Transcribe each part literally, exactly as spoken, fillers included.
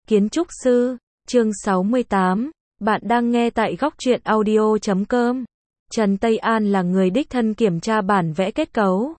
Kiến trúc sư, chương sáu mươi tám, bạn đang nghe tại góc truyện audio chấm com. Trần Tây An là người đích thân kiểm tra bản vẽ kết cấu.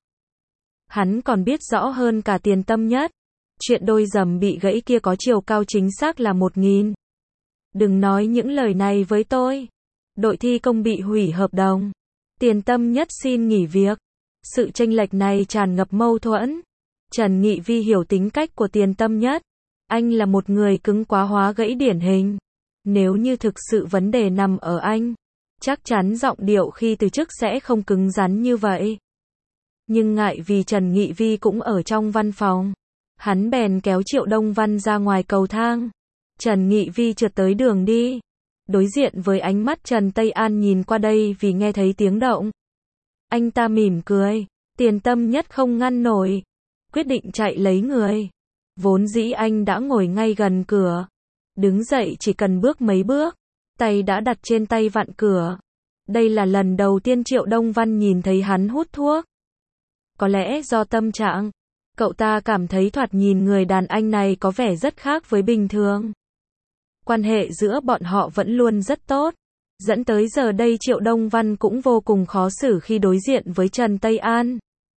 Hắn còn biết rõ hơn cả Tiền Tâm Nhất. Chuyện đôi rầm bị gãy kia có chiều cao chính xác là một nghìn. Đừng nói những lời này với tôi. Đội thi công bị hủy hợp đồng. Tiền Tâm Nhất xin nghỉ việc. Sự chênh lệch này tràn ngập mâu thuẫn. Trần Nghị Vi hiểu tính cách của Tiền Tâm Nhất. Anh là một người cứng quá hóa gãy điển hình. Nếu như thực sự vấn đề nằm ở anh, chắc chắn giọng điệu khi từ chức sẽ không cứng rắn như vậy. Nhưng ngại vì Trần Nghị Vi cũng ở trong văn phòng, hắn bèn kéo Triệu Đông Văn ra ngoài cầu thang. Trần Nghị Vi trượt tới đường đi, đối diện với ánh mắt Trần Tây An nhìn qua đây vì nghe thấy tiếng động. Anh ta mỉm cười, Tiền Tâm Nhất không ngăn nổi, quyết định chạy lấy người. Vốn dĩ anh đã ngồi ngay gần cửa, đứng dậy chỉ cần bước mấy bước, tay đã đặt trên tay vặn cửa. Đây là lần đầu tiên Triệu Đông Văn nhìn thấy hắn hút thuốc. Có lẽ do tâm trạng, cậu ta cảm thấy thoạt nhìn người đàn anh này có vẻ rất khác với bình thường. Quan hệ giữa bọn họ vẫn luôn rất tốt, dẫn tới giờ đây Triệu Đông Văn cũng vô cùng khó xử khi đối diện với Trần Tây An.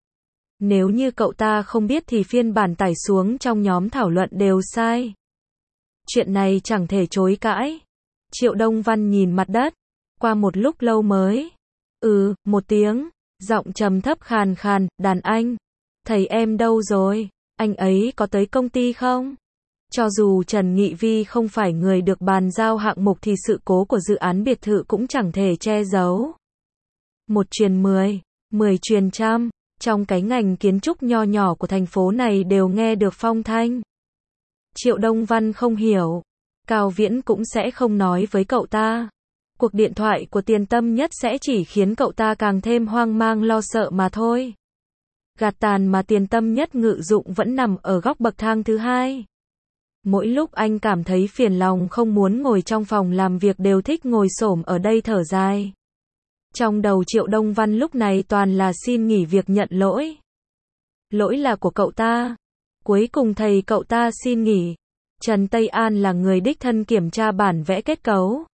Nếu như cậu ta không biết thì phiên bản tải xuống trong nhóm thảo luận đều sai. Chuyện này chẳng thể chối cãi. Triệu Đông Văn nhìn mặt đất, qua một lúc lâu mới ừ, một tiếng, giọng trầm thấp khàn khàn, đàn anh, thầy em đâu rồi, anh ấy có tới công ty không? Cho dù Trần Nghị Vi không phải người được bàn giao hạng mục thì sự cố của dự án biệt thự cũng chẳng thể che giấu. Một truyền mười, mười truyền trăm, trong cái ngành kiến trúc nho nhỏ của thành phố này đều nghe được phong thanh. Triệu Đông Văn không hiểu, Cao Viễn cũng sẽ không nói với cậu ta. Cuộc điện thoại của Tiền Tâm Nhất sẽ chỉ khiến cậu ta càng thêm hoang mang lo sợ mà thôi. Gạt tàn mà Tiền Tâm Nhất ngự dụng vẫn nằm ở góc bậc thang thứ hai. Mỗi lúc anh cảm thấy phiền lòng không muốn ngồi trong phòng làm việc đều thích ngồi xổm ở đây thở dài. Trong đầu Triệu Đông Văn lúc này toàn là xin nghỉ việc nhận lỗi. Lỗi là của cậu ta. Cuối cùng thầy cậu ta xin nghỉ. Trần Tây An là người đích thân kiểm tra bản vẽ kết cấu.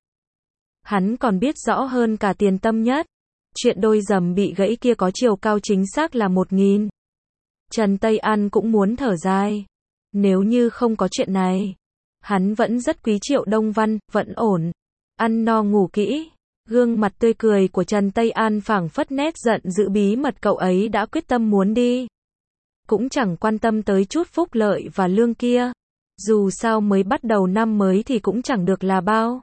Hắn còn biết rõ hơn cả Tiền Tâm Nhất. Chuyện đôi rầm bị gãy kia có chiều cao chính xác là một nghìn. Trần Tây An cũng muốn thở dài. Nếu như không có chuyện này, hắn vẫn rất quý Triệu Đông Văn, vẫn ổn. Ăn no ngủ kỹ. Gương mặt tươi cười của Trần Tây An phảng phất nét giận dữ bí mật cậu ấy đã quyết tâm muốn đi. Cũng chẳng quan tâm tới chút phúc lợi và lương kia. Dù sao mới bắt đầu năm mới thì cũng chẳng được là bao.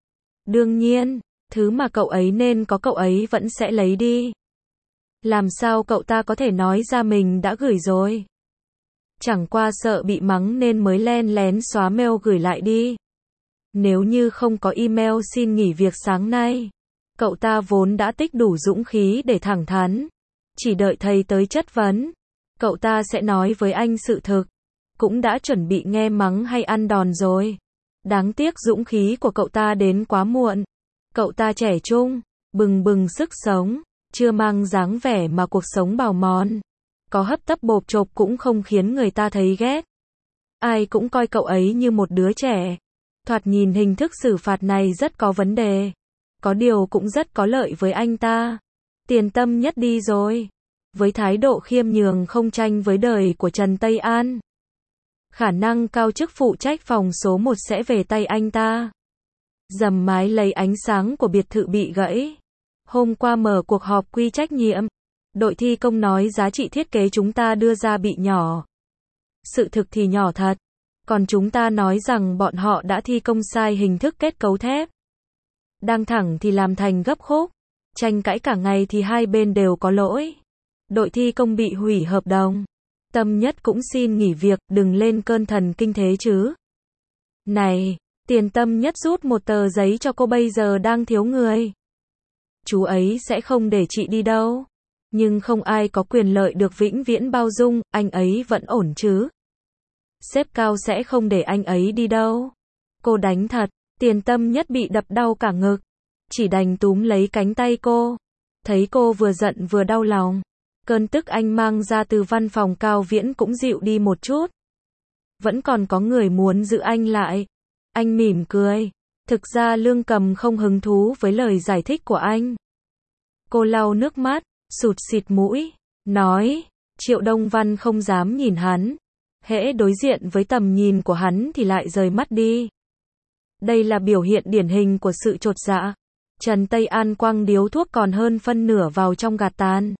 Đương nhiên, thứ mà cậu ấy nên có cậu ấy vẫn sẽ lấy đi. Làm sao cậu ta có thể nói ra mình đã gửi rồi? Chẳng qua sợ bị mắng nên mới len lén xóa mail gửi lại đi. Nếu như không có email xin nghỉ việc sáng nay, cậu ta vốn đã tích đủ dũng khí để thẳng thắn. Chỉ đợi thầy tới chất vấn, cậu ta sẽ nói với anh sự thực. Cũng đã chuẩn bị nghe mắng hay ăn đòn rồi. Đáng tiếc dũng khí của cậu ta đến quá muộn. Cậu ta trẻ trung, bừng bừng sức sống, chưa mang dáng vẻ mà cuộc sống bào mòn. Có hấp tấp bộp chộp cũng không khiến người ta thấy ghét. Ai cũng coi cậu ấy như một đứa trẻ. Thoạt nhìn hình thức xử phạt này rất có vấn đề. Có điều cũng rất có lợi với anh ta. Tiền Tâm Nhất đi rồi. Với thái độ khiêm nhường không tranh với đời của Trần Tây An, khả năng cao chức phụ trách phòng số một sẽ về tay anh ta. Dầm mái lấy ánh sáng của biệt thự bị gãy. Hôm qua mở cuộc họp quy trách nhiệm. Đội thi công nói giá trị thiết kế chúng ta đưa ra bị nhỏ. Sự thực thì nhỏ thật. Còn chúng ta nói rằng bọn họ đã thi công sai hình thức kết cấu thép. Đang thẳng thì làm thành gấp khúc. Tranh cãi cả ngày thì hai bên đều có lỗi. Đội thi công bị hủy hợp đồng. Tâm Nhất cũng xin nghỉ việc, đừng lên cơn thần kinh thế chứ. Này, Tiền Tâm Nhất rút một tờ giấy cho cô, bây giờ đang thiếu người. Chú ấy sẽ không để chị đi đâu. Nhưng không ai có quyền lợi được vĩnh viễn bao dung, anh ấy vẫn ổn chứ. Sếp Cao sẽ không để anh ấy đi đâu. Cô đánh thật. Tiền Tâm Nhất bị đập đau cả ngực. Chỉ đành túm lấy cánh tay cô. Thấy cô vừa giận vừa đau lòng. Cơn tức anh mang ra từ văn phòng Cao Viễn cũng dịu đi một chút. Vẫn còn có người muốn giữ anh lại. Anh mỉm cười. Thực ra Lương Cầm không hứng thú với lời giải thích của anh. Cô lau nước mắt, sụt sịt mũi, nói, Triệu Đông Văn không dám nhìn hắn. Hễ đối diện với tầm nhìn của hắn thì lại rời mắt đi. Đây là biểu hiện điển hình của sự chột dạ. Trần Tây An quăng điếu thuốc còn hơn phân nửa vào trong gạt tàn.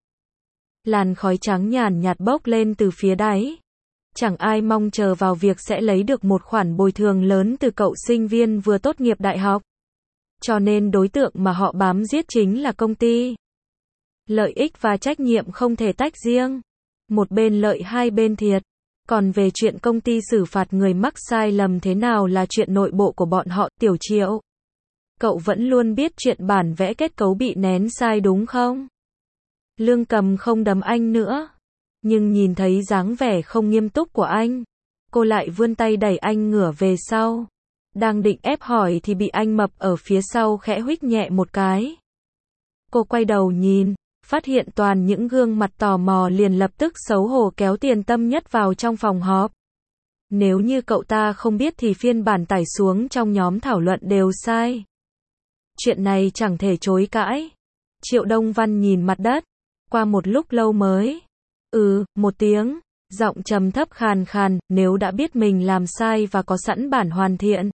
Làn khói trắng nhàn nhạt bốc lên từ phía đáy. Chẳng ai mong chờ vào việc sẽ lấy được một khoản bồi thường lớn từ cậu sinh viên vừa tốt nghiệp đại học. Cho nên đối tượng mà họ bám giết chính là công ty. Lợi ích và trách nhiệm không thể tách riêng. Một bên lợi hai bên thiệt. Còn về chuyện công ty xử phạt người mắc sai lầm thế nào là chuyện nội bộ của bọn họ, Tiểu Triệu. Cậu vẫn luôn biết chuyện bản vẽ kết cấu bị nén sai đúng không? Lương Cầm không đấm anh nữa. Nhưng nhìn thấy dáng vẻ không nghiêm túc của anh, cô lại vươn tay đẩy anh ngửa về sau. Đang định ép hỏi thì bị anh Mập ở phía sau khẽ huých nhẹ một cái. Cô quay đầu nhìn, phát hiện toàn những gương mặt tò mò liền lập tức xấu hổ kéo Tiền Tâm Nhất vào trong phòng họp. Nếu như cậu ta không biết thì phiên bản tải xuống trong nhóm thảo luận đều sai. Chuyện này chẳng thể chối cãi. Triệu Đông Văn nhìn mặt đất, qua một lúc lâu mới Ừ, một tiếng, giọng trầm thấp khàn khàn, nếu đã biết mình làm sai và có sẵn bản hoàn thiện.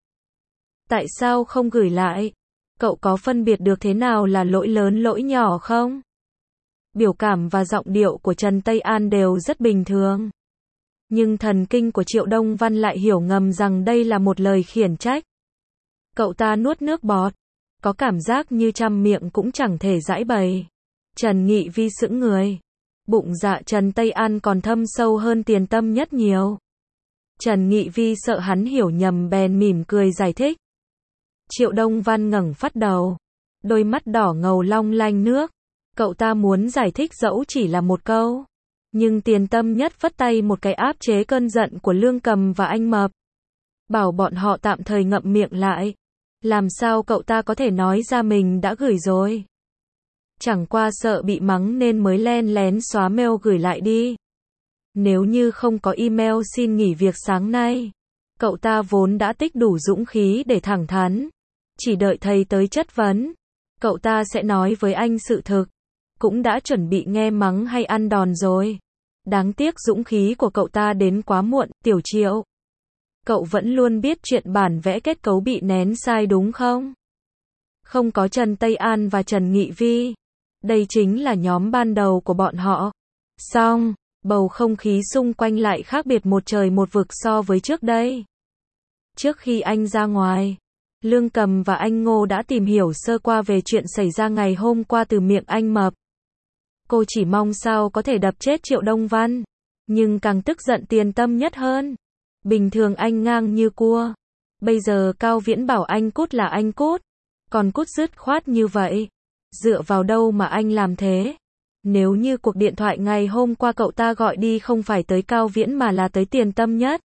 Tại sao không gửi lại? Cậu có phân biệt được thế nào là lỗi lớn lỗi nhỏ không? Biểu cảm và giọng điệu của Trần Tây An đều rất bình thường. Nhưng thần kinh của Triệu Đông Văn lại hiểu ngầm rằng đây là một lời khiển trách. Cậu ta nuốt nước bọt, có cảm giác như trăm miệng cũng chẳng thể giãi bày. Trần Nghị Vi sững người. Bụng dạ Trần Tây An còn thâm sâu hơn Tiền Tâm Nhất nhiều. Trần Nghị Vi sợ hắn hiểu nhầm bèn mỉm cười giải thích. Triệu Đông Văn ngẩng phát đầu. Đôi mắt đỏ ngầu long lanh nước. Cậu ta muốn giải thích dẫu chỉ là một câu. Nhưng Tiền Tâm Nhất phất tay một cái áp chế cơn giận của Lương Cầm và anh Mập. Bảo bọn họ tạm thời ngậm miệng lại. Làm sao cậu ta có thể nói ra mình đã gửi rồi? Chẳng qua sợ bị mắng nên mới len lén xóa mail gửi lại đi. Nếu như không có email xin nghỉ việc sáng nay, cậu ta vốn đã tích đủ dũng khí để thẳng thắn. Chỉ đợi thầy tới chất vấn, cậu ta sẽ nói với anh sự thực. Cũng đã chuẩn bị nghe mắng hay ăn đòn rồi. Đáng tiếc dũng khí của cậu ta đến quá muộn, Tiểu Triệu. Cậu vẫn luôn biết chuyện bản vẽ kết cấu bị nén sai đúng không? Không có Trần Tây An và Trần Nghị Vi. Đây chính là nhóm ban đầu của bọn họ. Xong, bầu không khí xung quanh lại khác biệt một trời một vực so với trước đây. Trước khi anh ra ngoài, Lương Cầm và anh Ngô đã tìm hiểu sơ qua về chuyện xảy ra ngày hôm qua từ miệng anh Mập. Cô chỉ mong sao có thể đập chết Triệu Đông Văn, nhưng càng tức giận Tiền Tâm Nhất hơn. Bình thường anh ngang như cua, bây giờ Cao Viễn bảo anh cút là anh cút, còn cút dứt khoát như vậy. Dựa vào đâu mà anh làm thế? Nếu như cuộc điện thoại ngày hôm qua cậu ta gọi đi không phải tới Cao Viễn mà là tới Tiền Tâm Nhất,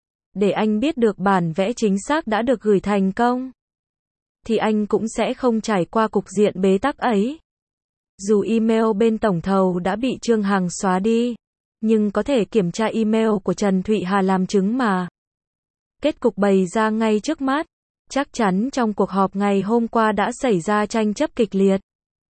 để anh biết được bản vẽ chính xác đã được gửi thành công, thì anh cũng sẽ không trải qua cục diện bế tắc ấy. Dù email bên tổng thầu đã bị Trương Hằng xóa đi, nhưng có thể kiểm tra email của Trần Thụy Hà làm chứng mà. Kết cục bày ra ngay trước mắt. Chắc chắn trong cuộc họp ngày hôm qua đã xảy ra tranh chấp kịch liệt.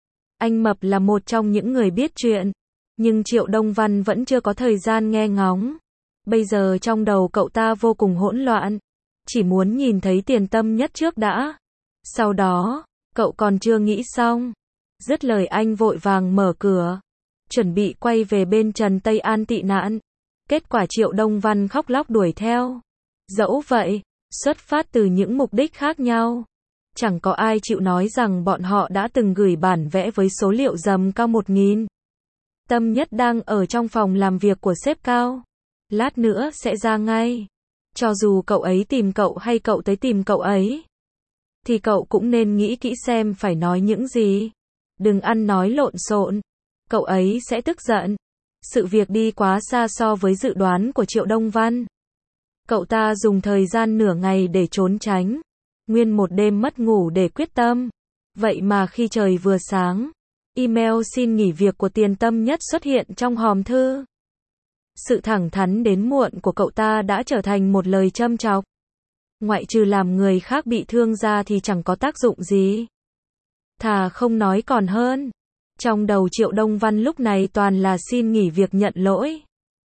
Anh Mập là một trong những người biết chuyện, nhưng Triệu Đông Văn vẫn chưa có thời gian nghe ngóng. Bây giờ trong đầu cậu ta vô cùng hỗn loạn, chỉ muốn nhìn thấy Tiền Tâm Nhất trước đã. Sau đó, cậu còn chưa nghĩ xong. Dứt lời anh vội vàng mở cửa, chuẩn bị quay về bên Trần Tây An tị nạn. Kết quả Triệu Đông Văn khóc lóc đuổi theo. Dẫu vậy, xuất phát từ những mục đích khác nhau, chẳng có ai chịu nói rằng bọn họ đã từng gửi bản vẽ với số liệu dầm cao một nghìn. Tâm Nhất đang ở trong phòng làm việc của sếp Cao. Lát nữa sẽ ra ngay. Cho dù cậu ấy tìm cậu hay cậu tới tìm cậu ấy, thì cậu cũng nên nghĩ kỹ xem phải nói những gì. Đừng ăn nói lộn xộn. Cậu ấy sẽ tức giận. Sự việc đi quá xa so với dự đoán của Triệu Đông Văn. Cậu ta dùng thời gian nửa ngày để trốn tránh. Nguyên một đêm mất ngủ để quyết tâm. Vậy mà khi trời vừa sáng, email xin nghỉ việc của Tiền Tâm Nhất xuất hiện trong hòm thư. Sự thẳng thắn đến muộn của cậu ta đã trở thành một lời châm chọc. Ngoại trừ làm người khác bị thương ra thì chẳng có tác dụng gì. Thà không nói còn hơn. Trong đầu Triệu Đông Văn lúc này toàn là xin nghỉ việc nhận lỗi.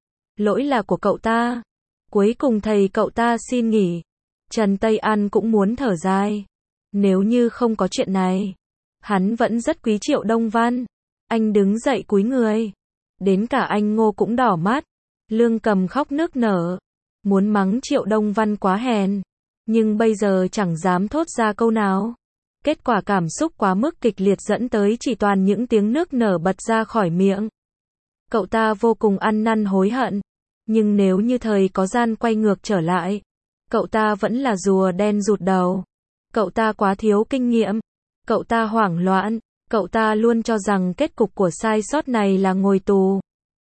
Lỗi là của cậu ta. Cuối cùng thầy cậu ta xin nghỉ. Trần Tây An cũng muốn thở dài. Nếu như không có chuyện này, hắn vẫn rất quý Triệu Đông Văn. Anh đứng dậy cúi người. Đến cả anh Ngô cũng đỏ mắt. Lương Cầm khóc nức nở. Muốn mắng Triệu Đông Văn quá hèn. Nhưng bây giờ chẳng dám thốt ra câu nào. Kết quả cảm xúc quá mức kịch liệt dẫn tới chỉ toàn những tiếng nước nở bật ra khỏi miệng. Cậu ta vô cùng ăn năn hối hận. Nhưng nếu như thời có gian quay ngược trở lại, cậu ta vẫn là rùa đen rụt đầu. Cậu ta quá thiếu kinh nghiệm. Cậu ta hoảng loạn. Cậu ta luôn cho rằng kết cục của sai sót này là ngồi tù.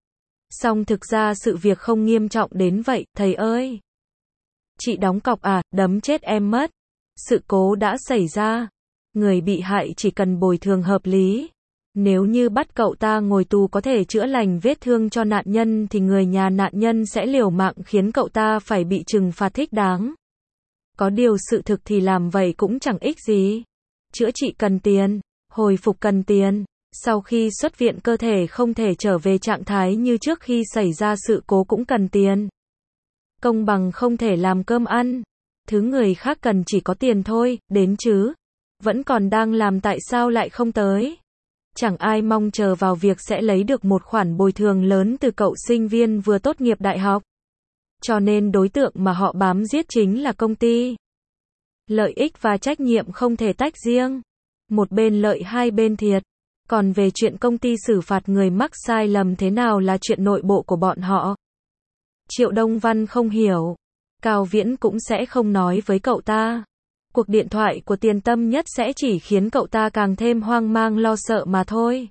Song thực ra sự việc không nghiêm trọng đến vậy, thầy ơi. Chị đóng cọc à, đấm chết em mất. Sự cố đã xảy ra. Người bị hại chỉ cần bồi thường hợp lý. Nếu như bắt cậu ta ngồi tù có thể chữa lành vết thương cho nạn nhân thì người nhà nạn nhân sẽ liều mạng khiến cậu ta phải bị trừng phạt thích đáng. Có điều sự thực thì làm vậy cũng chẳng ích gì. Chữa trị cần tiền, hồi phục cần tiền. Sau khi xuất viện cơ thể không thể trở về trạng thái như trước khi xảy ra sự cố cũng cần tiền. Công bằng không thể làm cơm ăn. Thứ người khác cần chỉ có tiền thôi, đến chứ. Vẫn còn đang làm tại sao lại không tới. Chẳng ai mong chờ vào việc sẽ lấy được một khoản bồi thường lớn từ cậu sinh viên vừa tốt nghiệp đại học. Cho nên đối tượng mà họ bám giết chính là công ty. Lợi ích và trách nhiệm không thể tách riêng. Một bên lợi hai bên thiệt. Còn về chuyện công ty xử phạt người mắc sai lầm thế nào là chuyện nội bộ của bọn họ. Triệu Đông Văn không hiểu. Cao Viễn cũng sẽ không nói với cậu ta. Cuộc điện thoại của Tiền Tâm Nhất sẽ chỉ khiến cậu ta càng thêm hoang mang lo sợ mà thôi.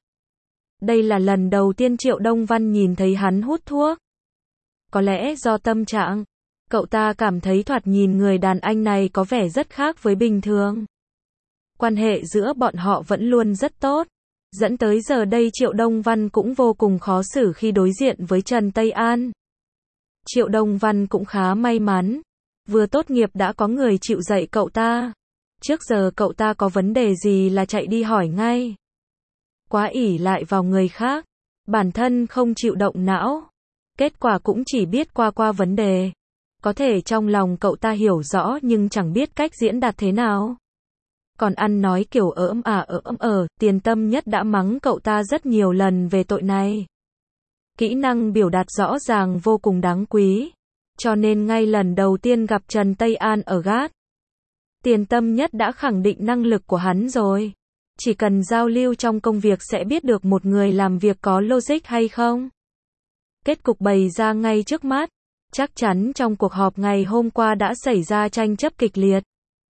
Đây là lần đầu tiên Triệu Đông Văn nhìn thấy hắn hút thuốc. Có lẽ do tâm trạng, cậu ta cảm thấy thoạt nhìn người đàn anh này có vẻ rất khác với bình thường. Quan hệ giữa bọn họ vẫn luôn rất tốt. Dẫn tới giờ đây Triệu Đông Văn cũng vô cùng khó xử khi đối diện với Trần Tây An. Triệu Đông Văn cũng khá may mắn. Vừa tốt nghiệp đã có người chịu dạy cậu ta. Trước giờ cậu ta có vấn đề gì là chạy đi hỏi ngay. Quá ỷ lại vào người khác. Bản thân không chịu động não. Kết quả cũng chỉ biết qua qua vấn đề. Có thể trong lòng cậu ta hiểu rõ nhưng chẳng biết cách diễn đạt thế nào. Còn ăn nói kiểu ỡm à ỡm ờ, Tiền Tâm Nhất đã mắng cậu ta rất nhiều lần về tội này. Kỹ năng biểu đạt rõ ràng vô cùng đáng quý. Cho nên ngay lần đầu tiên gặp Trần Tây An ở gát, Tiền Tâm Nhất đã khẳng định năng lực của hắn rồi. Chỉ cần giao lưu trong công việc sẽ biết được một người làm việc có logic hay không. Kết cục bày ra ngay trước mắt. Chắc chắn trong cuộc họp ngày hôm qua đã xảy ra tranh chấp kịch liệt.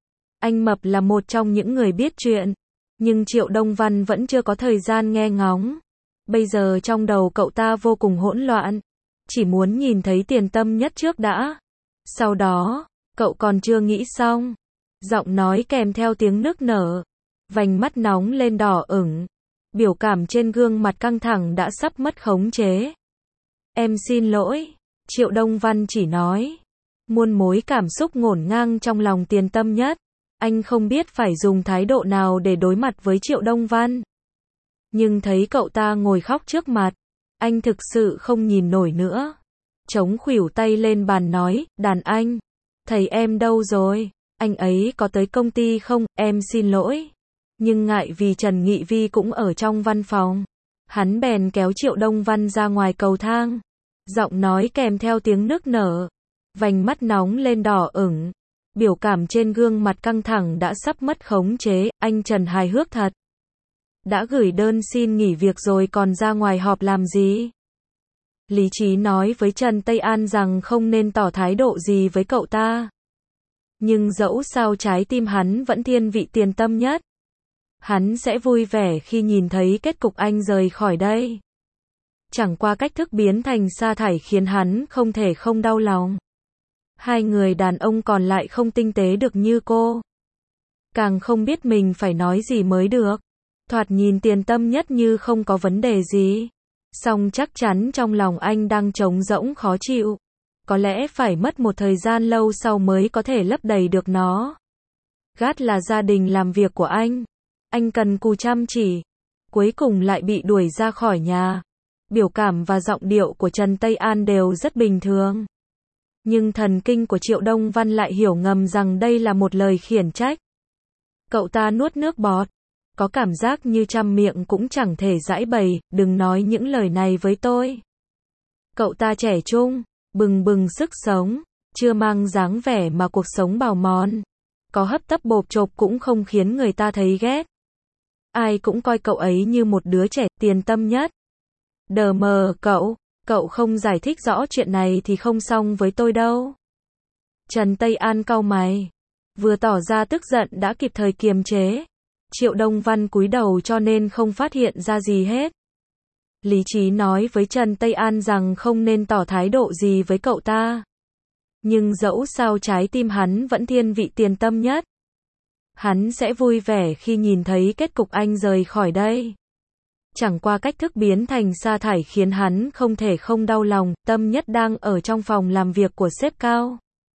Anh Mập là một trong những người biết chuyện. Nhưng Triệu Đông Văn vẫn chưa có thời gian nghe ngóng. Bây giờ trong đầu cậu ta vô cùng hỗn loạn. Chỉ muốn nhìn thấy Tiền Tâm Nhất trước đã. Sau đó, cậu còn chưa nghĩ xong. Giọng nói kèm theo tiếng nức nở. Vành mắt nóng lên đỏ ửng. Biểu cảm trên gương mặt căng thẳng đã sắp mất khống chế. Em xin lỗi. Triệu Đông Văn chỉ nói. Muôn mối cảm xúc ngổn ngang trong lòng Tiền Tâm Nhất. Anh không biết phải dùng thái độ nào để đối mặt với Triệu Đông Văn. Nhưng thấy cậu ta ngồi khóc trước mặt. Anh thực sự không nhìn nổi nữa. Chống khuỷu tay lên bàn nói, đàn anh. Thầy em đâu rồi? Anh ấy có tới công ty không? Em xin lỗi. Nhưng ngại vì Trần Nghị Vi cũng ở trong văn phòng. Hắn bèn kéo Triệu Đông Văn ra ngoài cầu thang. Giọng nói kèm theo tiếng nức nở. Vành mắt nóng lên đỏ ửng. Biểu cảm trên gương mặt căng thẳng đã sắp mất khống chế. Anh Trần hài hước thật. Đã gửi đơn xin nghỉ việc rồi còn ra ngoài họp làm gì? Lý trí nói với Trần Tây An rằng không nên tỏ thái độ gì với cậu ta. Nhưng dẫu sao trái tim hắn vẫn thiên vị Tiền Tâm Nhất. Hắn sẽ vui vẻ khi nhìn thấy kết cục anh rời khỏi đây. Chẳng qua cách thức biến thành sa thải khiến hắn không thể không đau lòng. Hai người đàn ông còn lại không tinh tế được như cô. Càng không biết mình phải nói gì mới được. Thoạt nhìn Tiền Tâm Nhất như không có vấn đề gì. Song chắc chắn trong lòng anh đang trống rỗng khó chịu. Có lẽ phải mất một thời gian lâu sau mới có thể lấp đầy được nó. Gát là gia đình làm việc của anh. Anh cần cù chăm chỉ. Cuối cùng lại bị đuổi ra khỏi nhà. Biểu cảm và giọng điệu của Trần Tây An đều rất bình thường. Nhưng thần kinh của Triệu Đông Văn lại hiểu ngầm rằng đây là một lời khiển trách. Cậu ta nuốt nước bọt. Có cảm giác như trăm miệng cũng chẳng thể giãi bày, đừng nói những lời này với tôi. Cậu ta trẻ trung, bừng bừng sức sống, chưa mang dáng vẻ mà cuộc sống bào mòn. Có hấp tấp bộp chộp cũng không khiến người ta thấy ghét. Ai cũng coi cậu ấy như một đứa trẻ tiền tâm nhất. Đờ mờ cậu, cậu không giải thích rõ chuyện này thì không xong với tôi đâu. Trần Tây An cau mày. Vừa tỏ ra tức giận đã kịp thời kiềm chế. Triệu Đông Văn cúi đầu cho nên không phát hiện ra gì hết. Lý trí nói với Trần Tây An rằng không nên tỏ thái độ gì với cậu ta. Nhưng dẫu sao trái tim hắn vẫn thiên vị tiền tâm nhất. Hắn sẽ vui vẻ khi nhìn thấy kết cục anh rời khỏi đây. Chẳng qua cách thức biến thành sa thải khiến hắn không thể không đau lòng, tâm nhất đang ở trong phòng làm việc của sếp cao.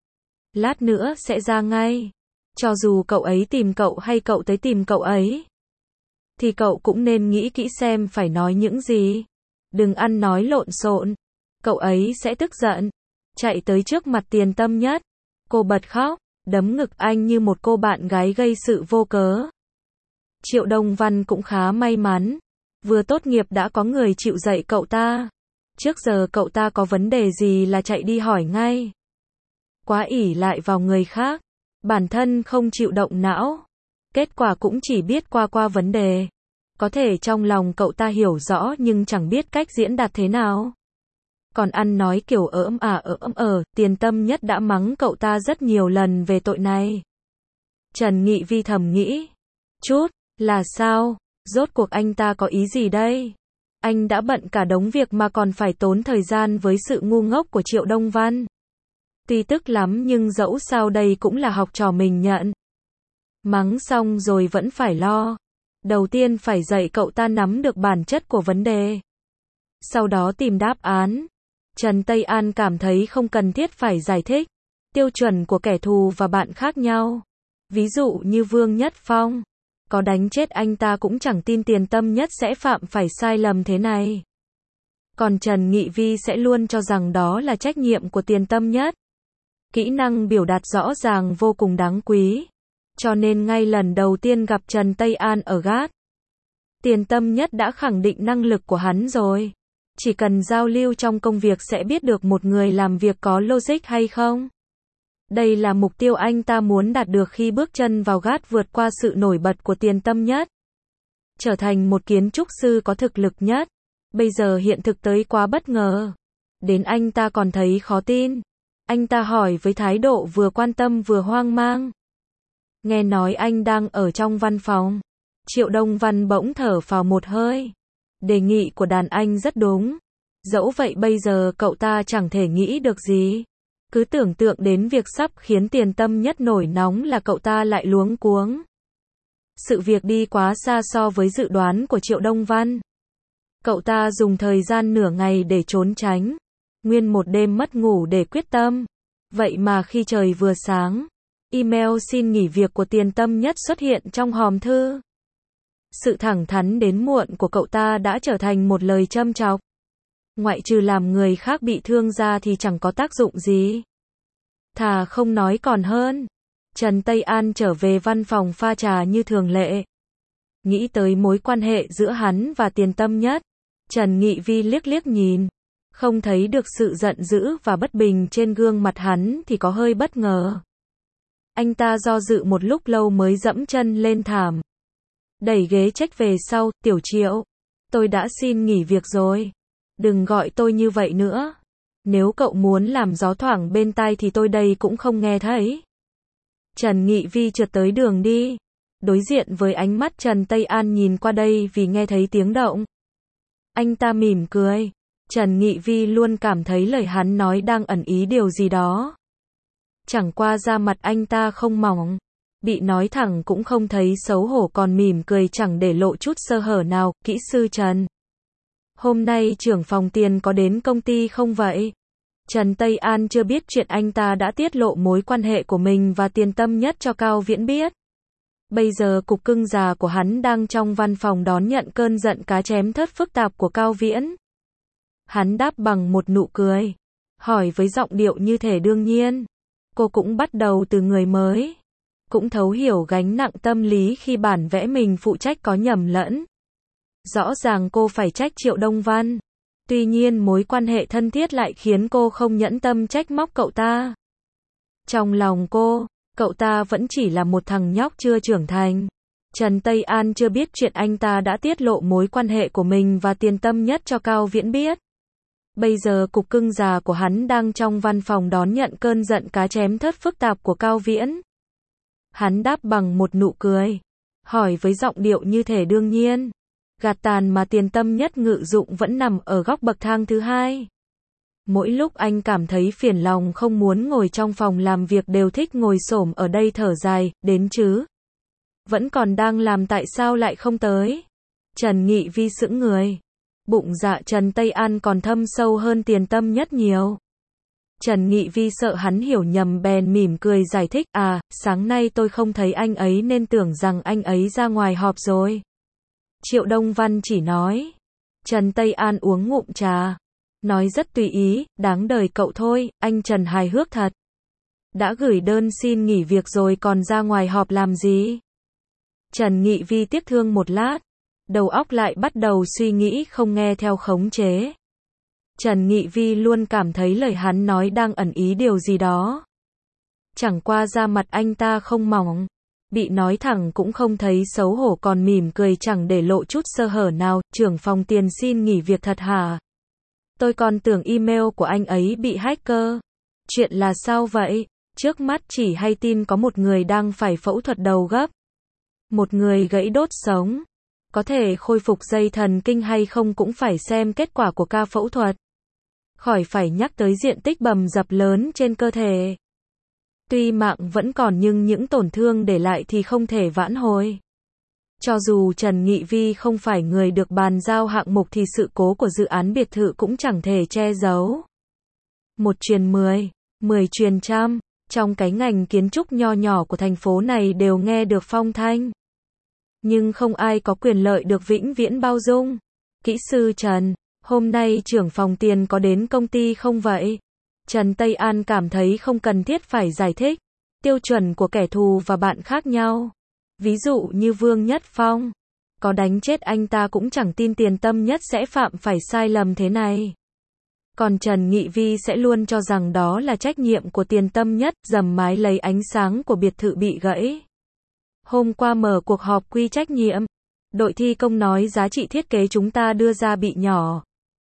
Lát nữa sẽ ra ngay. Cho dù cậu ấy tìm cậu hay cậu tới tìm cậu ấy, thì cậu cũng nên nghĩ kỹ xem phải nói những gì. Đừng ăn nói lộn xộn. Cậu ấy sẽ tức giận. Chạy tới trước mặt tiền tâm nhất. Cô bật khóc, đấm ngực anh như một cô bạn gái gây sự vô cớ. Triệu Đông Văn cũng khá may mắn. Vừa tốt nghiệp đã có người chịu dạy cậu ta. Trước giờ cậu ta có vấn đề gì là chạy đi hỏi ngay. Quá ỷ lại vào người khác. Bản thân không chịu động não. Kết quả cũng chỉ biết qua qua vấn đề. Có thể trong lòng cậu ta hiểu rõ nhưng chẳng biết cách diễn đạt thế nào. Còn ăn nói kiểu ỡm à ỡm ờ, tiền tâm nhất đã mắng cậu ta rất nhiều lần về tội này. Trần Nghị Vi thầm nghĩ. Chút, là sao? Rốt cuộc anh ta có ý gì đây? Anh đã bận cả đống việc mà còn phải tốn thời gian với sự ngu ngốc của Triệu Đông Văn. Tuy tức lắm nhưng dẫu sao đây cũng là học trò mình nhận. Mắng xong rồi vẫn phải lo. Đầu tiên phải dạy cậu ta nắm được bản chất của vấn đề. Sau đó tìm đáp án. Trần Tây An cảm thấy không cần thiết phải giải thích. Tiêu chuẩn của kẻ thù và bạn khác nhau. Ví dụ như Vương Nhất Phong. Có đánh chết anh ta cũng chẳng tin tiền tâm nhất sẽ phạm phải sai lầm thế này. Còn Trần Nghị Vi sẽ luôn cho rằng đó là trách nhiệm của tiền tâm nhất. Kỹ năng biểu đạt rõ ràng vô cùng đáng quý. Cho nên ngay lần đầu tiên gặp Trần Tây An ở gát, tiền tâm nhất đã khẳng định năng lực của hắn rồi. Chỉ cần giao lưu trong công việc sẽ biết được một người làm việc có logic hay không. Đây là mục tiêu anh ta muốn đạt được khi bước chân vào gát, vượt qua sự nổi bật của tiền tâm nhất. Trở thành một kiến trúc sư có thực lực nhất. Bây giờ hiện thực tới quá bất ngờ. Đến anh ta còn thấy khó tin. Anh ta hỏi với thái độ vừa quan tâm vừa hoang mang. Nghe nói anh đang ở trong văn phòng. Triệu Đông Văn bỗng thở phào một hơi. Đề nghị của đàn anh rất đúng. Dẫu vậy bây giờ cậu ta chẳng thể nghĩ được gì. Cứ tưởng tượng đến việc sắp khiến tiền tâm nhất nổi nóng là cậu ta lại luống cuống. Sự việc đi quá xa so với dự đoán của Triệu Đông Văn. Cậu ta dùng thời gian nửa ngày để trốn tránh. Nguyên một đêm mất ngủ để quyết tâm. Vậy mà khi trời vừa sáng, email xin nghỉ việc của tiền tâm nhất xuất hiện trong hòm thư. Sự thẳng thắn đến muộn của cậu ta đã trở thành một lời châm chọc. Ngoại trừ làm người khác bị thương ra thì chẳng có tác dụng gì. Thà không nói còn hơn. Trần Tây An trở về văn phòng pha trà như thường lệ. Nghĩ tới mối quan hệ giữa hắn và tiền tâm nhất. Trần Nghị Vi liếc liếc nhìn. Không thấy được sự giận dữ và bất bình trên gương mặt hắn thì có hơi bất ngờ. Anh ta do dự một lúc lâu mới dẫm chân lên thảm. Đẩy ghế trách về sau, Tiểu Triệu. Tôi đã xin nghỉ việc rồi. Đừng gọi tôi như vậy nữa. Nếu cậu muốn làm gió thoảng bên tai thì tôi đây cũng không nghe thấy. Trần Nghị Vi trượt tới đường đi. Đối diện với ánh mắt Trần Tây An nhìn qua đây vì nghe thấy tiếng động. Anh ta mỉm cười. Trần Nghị Vi luôn cảm thấy lời hắn nói đang ẩn ý điều gì đó. Chẳng qua da mặt anh ta không mỏng. Bị nói thẳng cũng không thấy xấu hổ, còn mỉm cười chẳng để lộ chút sơ hở nào. Kỹ sư Trần. Hôm nay trưởng phòng tiền có đến công ty không vậy? Trần Tây An chưa biết chuyện anh ta đã tiết lộ mối quan hệ của mình và Tiền Tâm Nhất cho Cao Viễn biết. Bây giờ cục cưng già của hắn đang trong văn phòng đón nhận cơn giận cá chém thớt phức tạp của Cao Viễn. Hắn đáp bằng một nụ cười, hỏi với giọng điệu như thể đương nhiên. Cô cũng bắt đầu từ người mới, cũng thấu hiểu gánh nặng tâm lý khi bản vẽ mình phụ trách có nhầm lẫn. Rõ ràng cô phải trách Triệu Đông Văn. Tuy nhiên mối quan hệ thân thiết lại khiến cô không nhẫn tâm trách móc cậu ta. Trong lòng cô, cậu ta vẫn chỉ là một thằng nhóc chưa trưởng thành. Trần Tây An chưa biết chuyện anh ta đã tiết lộ mối quan hệ của mình và Tiền Tâm Nhất cho Cao Viễn biết. Bây giờ cục cưng già của hắn đang trong văn phòng đón nhận cơn giận cá chém thớt phức tạp của Cao Viễn. Hắn đáp bằng một nụ cười, hỏi với giọng điệu như thể đương nhiên. Gạt tàn mà Tiền Tâm Nhất ngự dụng vẫn nằm ở góc bậc thang thứ hai. Mỗi lúc anh cảm thấy phiền lòng không muốn ngồi trong phòng làm việc đều thích ngồi xổm ở đây thở dài, đến chứ. Vẫn còn đang làm tại sao lại không tới? Trần Nghị Vi sững người. Bụng dạ Trần Tây An còn thâm sâu hơn Tiền Tâm Nhất nhiều. Trần Nghị Vi sợ hắn hiểu nhầm bèn mỉm cười giải thích, à, sáng nay tôi không thấy anh ấy nên tưởng rằng anh ấy ra ngoài họp rồi. Triệu Đông Văn chỉ nói. Trần Tây An uống ngụm trà, nói rất tùy ý, đáng đời cậu thôi, anh Trần hài hước thật. Đã gửi đơn xin nghỉ việc rồi còn ra ngoài họp làm gì? Trần Nghị Vi tiếc thương một lát, đầu óc lại bắt đầu suy nghĩ không nghe theo khống chế. Trần Nghị Vi luôn cảm thấy lời hắn nói đang ẩn ý điều gì đó. Chẳng qua da mặt anh ta không mỏng, bị nói thẳng cũng không thấy xấu hổ còn mỉm cười chẳng để lộ chút sơ hở nào. Trưởng phòng Tiền xin nghỉ việc thật hả? Tôi còn tưởng email của anh ấy bị hack cơ. Chuyện là sao vậy? Trước mắt chỉ hay tin có một người đang phải phẫu thuật đầu gấp. Một người gãy đốt sống. Có thể khôi phục dây thần kinh hay không cũng phải xem kết quả của ca phẫu thuật. Khỏi phải nhắc tới diện tích bầm dập lớn trên cơ thể. Tuy mạng vẫn còn nhưng những tổn thương để lại thì không thể vãn hồi. Cho dù Trần Nghị Vi không phải người được bàn giao hạng mục thì sự cố của dự án biệt thự cũng chẳng thể che giấu. Một truyền mười, mười truyền trăm, trong cái ngành kiến trúc nho nhỏ của thành phố này đều nghe được phong thanh. Nhưng không ai có quyền lợi được vĩnh viễn bao dung. Kỹ sư Trần, hôm nay trưởng phòng Tiền có đến công ty không vậy? Trần Tây An cảm thấy không cần thiết phải giải thích. Tiêu chuẩn của kẻ thù và bạn khác nhau. Ví dụ như Vương Nhất Phong. Có đánh chết anh ta cũng chẳng tin Tiền Tâm Nhất sẽ phạm phải sai lầm thế này. Còn Trần Nghị Vi sẽ luôn cho rằng đó là trách nhiệm của Tiền Tâm Nhất, dầm mái lấy ánh sáng của biệt thự bị gãy. Hôm qua mở cuộc họp quy trách nhiệm. Đội thi công nói giá trị thiết kế chúng ta đưa ra bị nhỏ.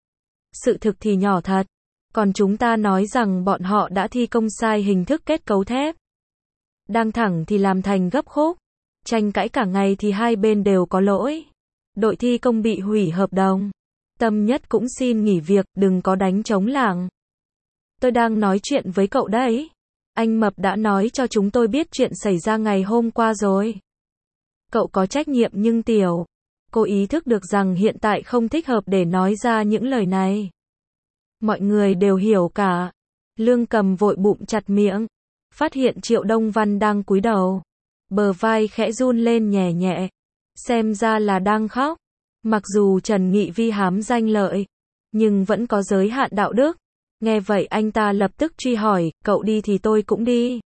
Sự thực thì nhỏ thật. Còn chúng ta nói rằng bọn họ đã thi công sai hình thức kết cấu thép. Đang thẳng thì làm thành gấp khúc. Tranh cãi cả ngày thì hai bên đều có lỗi. Đội thi công bị hủy hợp đồng. Tâm Nhất cũng xin nghỉ việc, đừng có đánh trống lảng. Tôi đang nói chuyện với cậu đấy. Anh Mập đã nói cho chúng tôi biết chuyện xảy ra ngày hôm qua rồi. Cậu có trách nhiệm nhưng tiểu. Cô ý thức được rằng hiện tại không thích hợp để nói ra những lời này. Mọi người đều hiểu cả. Lương Cầm vội bụm chặt miệng. Phát hiện Triệu Đông Văn đang cúi đầu. Bờ vai khẽ run lên nhẹ nhẹ. Xem ra là đang khóc. Mặc dù Trần Nghị Vi hám danh lợi, nhưng vẫn có giới hạn đạo đức. Nghe vậy anh ta lập tức truy hỏi, cậu đi thì tôi cũng đi.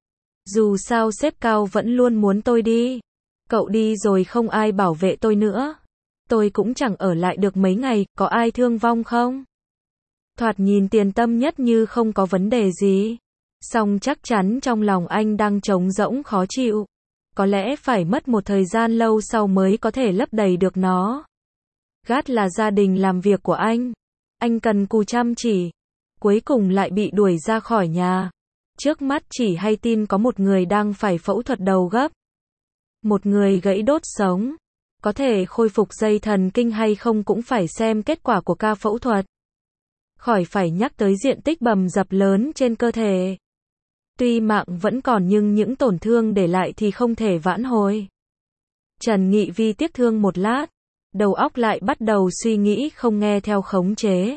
Dù sao sếp Cao vẫn luôn muốn tôi đi. Cậu đi rồi không ai bảo vệ tôi nữa. Tôi cũng chẳng ở lại được mấy ngày, có ai thương vong không? Thoạt nhìn Tiền Tâm Nhất như không có vấn đề gì. Song chắc chắn trong lòng anh đang trống rỗng khó chịu. Có lẽ phải mất một thời gian lâu sau mới có thể lấp đầy được nó. Gát là gia đình làm việc của anh. Anh cần cù chăm chỉ. Cuối cùng lại bị đuổi ra khỏi nhà. Trước mắt chỉ hay tin có một người đang phải phẫu thuật đầu gấp. Một người gãy đốt sống. Có thể khôi phục dây thần kinh hay không cũng phải xem kết quả của ca phẫu thuật. Khỏi phải nhắc tới diện tích bầm dập lớn trên cơ thể. Tuy mạng vẫn còn nhưng những tổn thương để lại thì không thể vãn hồi. Trần Nghị Vi tiếc thương một lát, đầu óc lại bắt đầu suy nghĩ không nghe theo khống chế.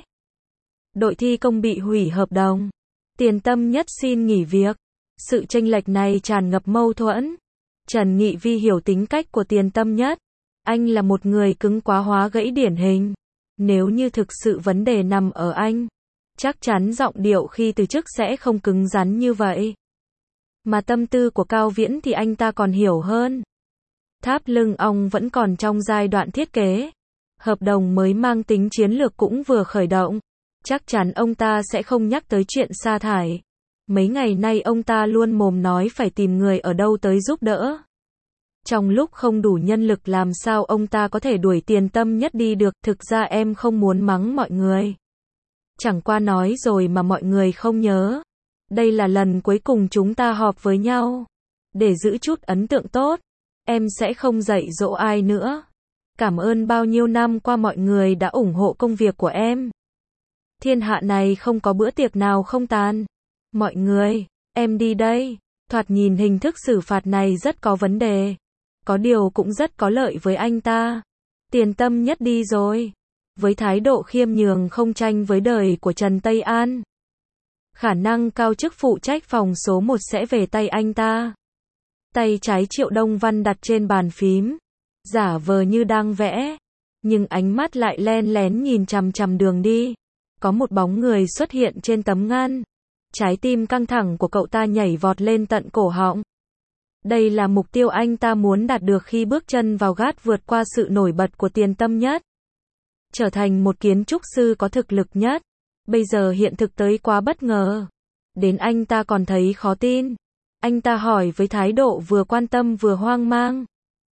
Đội thi công bị hủy hợp đồng. Tiền Tâm Nhất xin nghỉ việc. Sự chênh lệch này tràn ngập mâu thuẫn. Trần Nghị Vi hiểu tính cách của Tiền Tâm Nhất. Anh là một người cứng quá hóa gãy điển hình. Nếu như thực sự vấn đề nằm ở anh, chắc chắn giọng điệu khi từ chức sẽ không cứng rắn như vậy. Mà tâm tư của Cao Viễn thì anh ta còn hiểu hơn. Tháp Lưng Ong vẫn còn trong giai đoạn thiết kế. Hợp đồng mới mang tính chiến lược cũng vừa khởi động. Chắc chắn ông ta sẽ không nhắc tới chuyện sa thải. Mấy ngày nay ông ta luôn mồm nói phải tìm người ở đâu tới giúp đỡ. Trong lúc không đủ nhân lực làm sao ông ta có thể đuổi Tiền Tâm Nhất đi được, thực ra em không muốn mắng mọi người. Chẳng qua nói rồi mà mọi người không nhớ. Đây là lần cuối cùng chúng ta họp với nhau. Để giữ chút ấn tượng tốt, em sẽ không dạy dỗ ai nữa. Cảm ơn bao nhiêu năm qua mọi người đã ủng hộ công việc của em. Thiên hạ này không có bữa tiệc nào không tàn. Mọi người, em đi đây. Thoạt nhìn hình thức xử phạt này rất có vấn đề. Có điều cũng rất có lợi với anh ta. Tiền Tâm Nhất đi rồi. Với thái độ khiêm nhường không tranh với đời của Trần Tây An, khả năng cao chức phụ trách phòng số một sẽ về tay anh ta. Tay trái Triệu Đông Văn đặt trên bàn phím, giả vờ như đang vẽ, nhưng ánh mắt lại len lén nhìn chằm chằm đường đi. Có một bóng người xuất hiện trên tấm ngăn. Trái tim căng thẳng của cậu ta nhảy vọt lên tận cổ họng. Đây là mục tiêu anh ta muốn đạt được khi bước chân vào gát vượt qua sự nổi bật của Tiền Tâm Nhất. Trở thành một kiến trúc sư có thực lực nhất. Bây giờ hiện thực tới quá bất ngờ. Đến anh ta còn thấy khó tin. Anh ta hỏi với thái độ vừa quan tâm vừa hoang mang.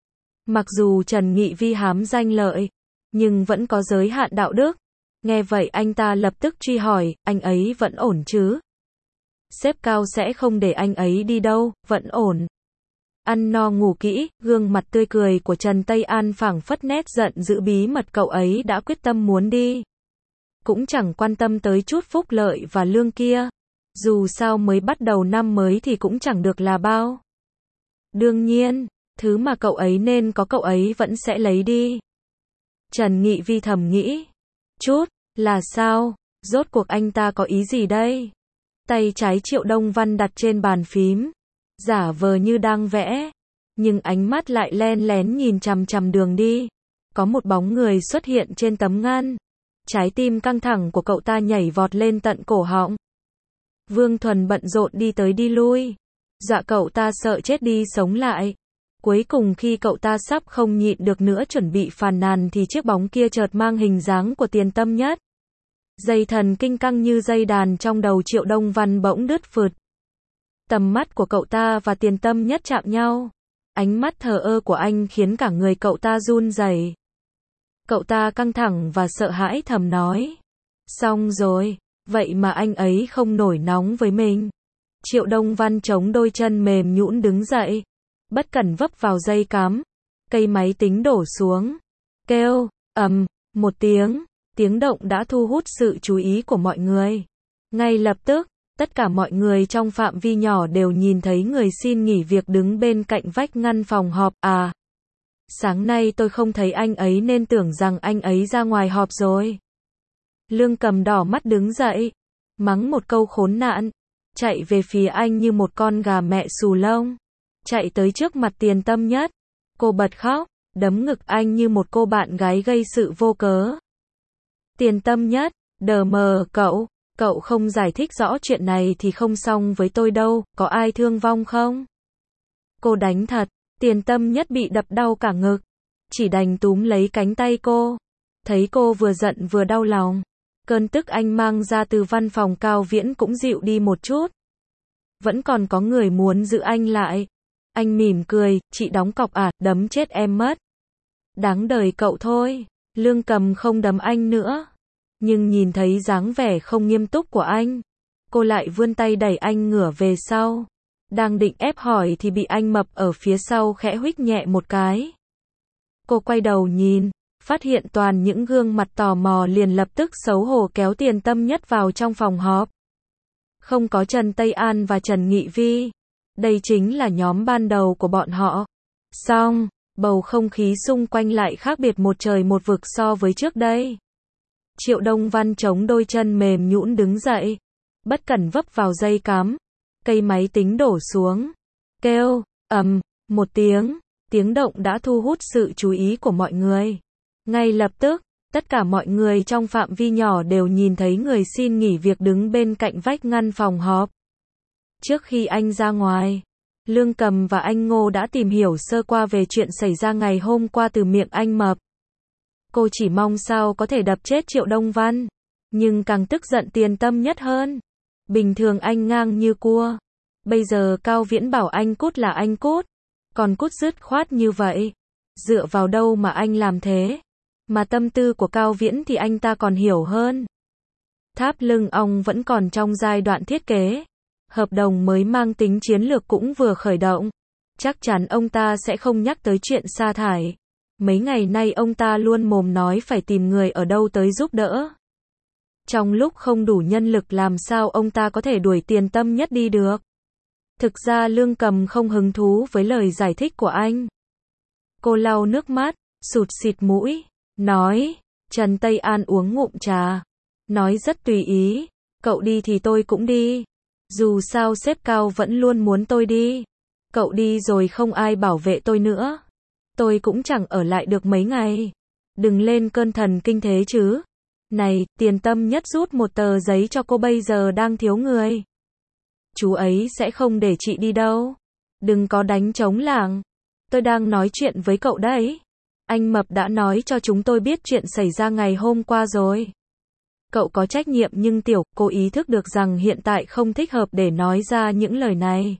Mặc dù Trần Nghị Vi hám danh lợi, nhưng vẫn có giới hạn đạo đức. Nghe vậy anh ta lập tức truy hỏi, anh ấy vẫn ổn chứ? Sếp Cao sẽ không để anh ấy đi đâu, vẫn ổn. Ăn no ngủ kỹ, gương mặt tươi cười của Trần Tây An phảng phất nét giận giữ bí mật cậu ấy đã quyết tâm muốn đi. Cũng chẳng quan tâm tới chút phúc lợi và lương kia. Dù sao mới bắt đầu năm mới thì cũng chẳng được là bao. Đương nhiên, thứ mà cậu ấy nên có cậu ấy vẫn sẽ lấy đi. Trần Nghị Vi thầm nghĩ. Chút, là sao? Rốt cuộc anh ta có ý gì đây? Tay trái Triệu Đông Văn đặt trên bàn phím, giả vờ như đang vẽ, nhưng ánh mắt lại len lén nhìn chằm chằm đường đi. Có một bóng người xuất hiện trên tấm ngăn. Trái tim căng thẳng của cậu ta nhảy vọt lên tận cổ họng. Vương Thuần bận rộn đi tới đi lui, dọa cậu ta sợ chết đi sống lại. Cuối cùng khi cậu ta sắp không nhịn được nữa chuẩn bị phàn nàn thì chiếc bóng kia chợt mang hình dáng của Tiền Tâm Nhất. Dây thần kinh căng như dây đàn trong đầu Triệu Đông Văn bỗng đứt phượt. Tầm mắt của cậu ta và Tiền Tâm Nhất chạm nhau. Ánh mắt thờ ơ của anh khiến cả người cậu ta run rẩy. Cậu ta căng thẳng và sợ hãi thầm nói. Xong rồi, vậy mà anh ấy không nổi nóng với mình. Triệu Đông Văn chống đôi chân mềm nhũn đứng dậy. Bất cẩn vấp vào dây cắm. Cây máy tính đổ xuống. Kêu, ầm, một tiếng. Tiếng động đã thu hút sự chú ý của mọi người. Ngay lập tức, tất cả mọi người trong phạm vi nhỏ đều nhìn thấy người xin nghỉ việc đứng bên cạnh vách ngăn phòng họp. À, sáng nay tôi không thấy anh ấy nên tưởng rằng anh ấy ra ngoài họp rồi. Lương Cầm đỏ mắt đứng dậy, mắng một câu khốn nạn, chạy về phía anh như một con gà mẹ xù lông. Chạy tới trước mặt Tiền Tâm Nhất. Cô bật khóc, đấm ngực anh như một cô bạn gái gây sự vô cớ. Tiền Tâm Nhất, đờ mờ cậu, cậu không giải thích rõ chuyện này thì không xong với tôi đâu, có ai thương vong không? Cô đánh thật. Tiền Tâm Nhất bị đập đau cả ngực, chỉ đành túm lấy cánh tay cô. Thấy cô vừa giận vừa đau lòng, cơn tức anh mang ra từ văn phòng Cao Viễn cũng dịu đi một chút. Vẫn còn có người muốn giữ anh lại. Anh mỉm cười, chị đóng cọc à, đấm chết em mất. Đáng đời cậu thôi. Lương Cầm không đấm anh nữa. Nhưng nhìn thấy dáng vẻ không nghiêm túc của anh, cô lại vươn tay đẩy anh ngửa về sau. Đang định ép hỏi thì bị anh mập ở phía sau khẽ huých nhẹ một cái. Cô quay đầu nhìn, phát hiện toàn những gương mặt tò mò liền lập tức xấu hổ kéo Tiền Tâm Nhất vào trong phòng họp. Không có Trần Tây An và Trần Nghị Vi. Đây chính là nhóm ban đầu của bọn họ. Xong, Bầu không khí xung quanh lại khác biệt một trời một vực so với trước đây. Triệu Đông Văn chống đôi chân mềm nhũn đứng dậy, bất cẩn vấp vào dây cắm, cây máy tính đổ xuống, kêu, ầm, một tiếng, tiếng động đã thu hút sự chú ý của mọi người. Ngay lập tức, tất cả mọi người trong phạm vi nhỏ đều nhìn thấy người xin nghỉ việc đứng bên cạnh vách ngăn phòng họp. Trước khi anh ra ngoài, Lương Cầm và anh Ngô đã tìm hiểu sơ qua về chuyện xảy ra ngày hôm qua từ miệng anh Mập. Cô chỉ mong sao có thể đập chết Triệu Đông Văn, nhưng càng tức giận Tiền Tâm Nhất hơn. Bình thường anh ngang như cua, bây giờ Cao Viễn bảo anh cút là anh cút, còn cút dứt khoát như vậy. Dựa vào đâu mà anh làm thế? Mà tâm tư của Cao Viễn thì anh ta còn hiểu hơn. Tháp Lưng Ong vẫn còn trong giai đoạn thiết kế. Hợp đồng mới mang tính chiến lược cũng vừa khởi động. Chắc chắn ông ta sẽ không nhắc tới chuyện sa thải. Mấy ngày nay ông ta luôn mồm nói phải tìm người ở đâu tới giúp đỡ. Trong lúc không đủ nhân lực làm sao ông ta có thể đuổi Tiền Tâm Nhất đi được. Thực ra Lương Cầm không hứng thú với lời giải thích của anh. Cô lau nước mắt, sụt xịt mũi, nói, Trần Tây An uống ngụm trà, nói rất tùy ý, cậu đi thì tôi cũng đi. Dù sao sếp Cao vẫn luôn muốn tôi đi. Cậu đi rồi không ai bảo vệ tôi nữa. Tôi cũng chẳng ở lại được mấy ngày. Đừng lên cơn thần kinh thế chứ. Này, Tiền Tâm Nhất rút một tờ giấy cho cô, bây giờ đang thiếu người. Chú ấy sẽ không để chị đi đâu. Đừng có đánh trống lảng. Tôi đang nói chuyện với cậu đấy. Anh Mập đã nói cho chúng tôi biết chuyện xảy ra ngày hôm qua rồi. Cậu có trách nhiệm nhưng tiểu, cô ý thức được rằng hiện tại không thích hợp để nói ra những lời này.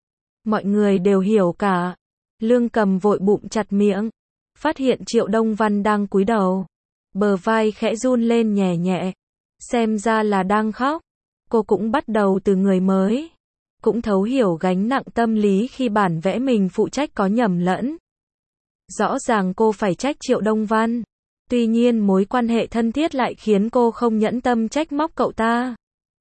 Mọi người đều hiểu cả. Lương Cầm vội bụm chặt miệng. Phát hiện Triệu Đông Văn đang cúi đầu. Bờ vai khẽ run lên nhẹ nhẹ. Xem ra là đang khóc. Cô cũng bắt đầu từ người mới. Cũng thấu hiểu gánh nặng tâm lý khi bản vẽ mình phụ trách có nhầm lẫn. Rõ ràng cô phải trách Triệu Đông Văn. Tuy nhiên mối quan hệ thân thiết lại khiến cô không nhẫn tâm trách móc cậu ta.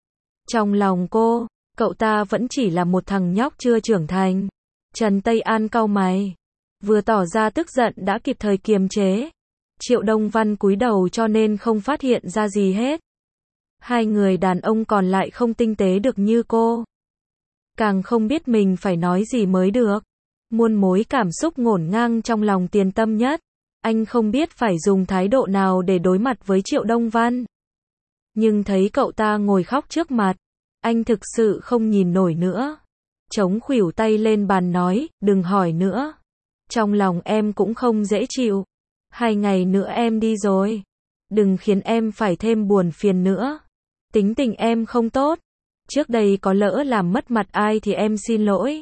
Trong lòng cô, cậu ta vẫn chỉ là một thằng nhóc chưa trưởng thành. Trần Tây An cau mày. Vừa tỏ ra tức giận đã kịp thời kiềm chế. Triệu Đông Văn cúi đầu cho nên không phát hiện ra gì hết. Hai người đàn ông còn lại không tinh tế được như cô. Càng không biết mình phải nói gì mới được. Muôn mối cảm xúc ngổn ngang trong lòng Tiền Tâm Nhất. Anh không biết phải dùng thái độ nào để đối mặt với Triệu Đông Văn. Nhưng thấy cậu ta ngồi khóc trước mặt, anh thực sự không nhìn nổi nữa. Chống khuỷu tay lên bàn nói, đừng hỏi nữa. Trong lòng em cũng không dễ chịu. Hai ngày nữa em đi rồi. Đừng khiến em phải thêm buồn phiền nữa. Tính tình em không tốt. Trước đây có lỡ làm mất mặt ai thì em xin lỗi.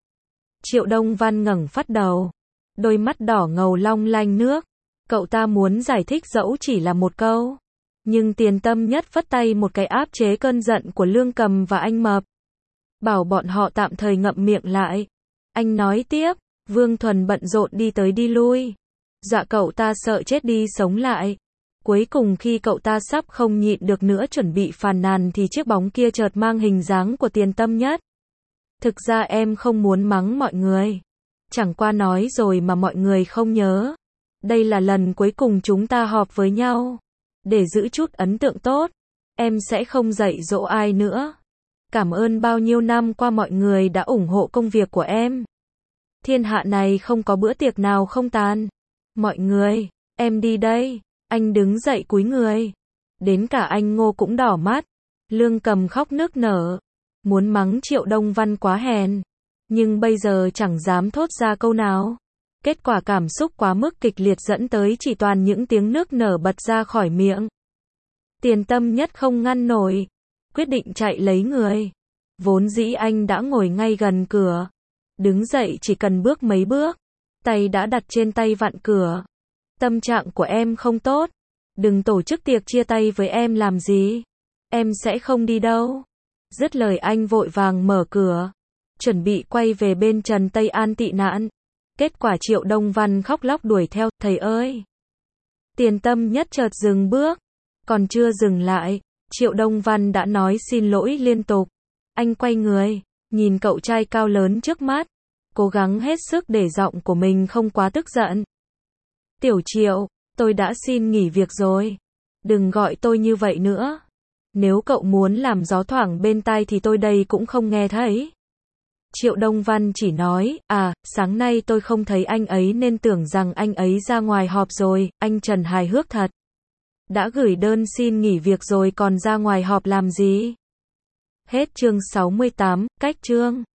Triệu Đông Văn ngẩng phát đầu. Đôi mắt đỏ ngầu long lanh nước. Cậu ta muốn giải thích dẫu chỉ là một câu. Nhưng Tiền Tâm Nhất phất tay một cái áp chế cơn giận của Lương Cầm và anh Mập. Bảo bọn họ tạm thời ngậm miệng lại. Anh nói tiếp, Vương Thuần bận rộn đi tới đi lui. Dọa cậu ta sợ chết đi sống lại. Cuối cùng khi cậu ta sắp không nhịn được nữa chuẩn bị phàn nàn thì chiếc bóng kia chợt mang hình dáng của Tiền Tâm Nhất. Thực ra em không muốn mắng mọi người. Chẳng qua nói rồi mà mọi người không nhớ. Đây là lần cuối cùng chúng ta họp với nhau. Để giữ chút ấn tượng tốt, em sẽ không dạy dỗ ai nữa. Cảm ơn bao nhiêu năm qua mọi người đã ủng hộ công việc của em. Thiên hạ này không có bữa tiệc nào không tàn. Mọi người, em đi đây. Anh đứng dậy cúi người. Đến cả anh Ngô cũng đỏ mắt. Lương Cầm khóc nức nở. Muốn mắng Triệu Đông Văn quá hèn. Nhưng bây giờ chẳng dám thốt ra câu nào. Kết quả cảm xúc quá mức kịch liệt dẫn tới chỉ toàn những tiếng nức nở bật ra khỏi miệng. Tiền Tâm Nhất không ngăn nổi. Quyết định chạy lấy người. Vốn dĩ anh đã ngồi ngay gần cửa. Đứng dậy chỉ cần bước mấy bước. Tay đã đặt trên tay vặn cửa. Tâm trạng của em không tốt. Đừng tổ chức tiệc chia tay với em làm gì. Em sẽ không đi đâu. Dứt lời anh vội vàng mở cửa. Chuẩn bị quay về bên Trần Tây An tị nạn. Kết quả Triệu Đông Văn khóc lóc đuổi theo. Thầy ơi! Tiền Tâm Nhất chợt dừng bước. Còn chưa dừng lại, Triệu Đông Văn đã nói xin lỗi liên tục. Anh quay người, nhìn cậu trai cao lớn trước mắt. cố gắng hết sức để giọng của mình không quá tức giận. Tiểu Triệu, tôi đã xin nghỉ việc rồi. Đừng gọi tôi như vậy nữa. Nếu cậu muốn làm gió thoảng bên tai thì tôi đây cũng không nghe thấy. Triệu Đông Văn chỉ nói, à, sáng nay tôi không thấy anh ấy nên tưởng rằng anh ấy ra ngoài họp rồi. Anh Trần hài hước thật. Đã gửi đơn xin nghỉ việc rồi còn ra ngoài họp làm gì? Hết chương sáu mươi tám, cách chương.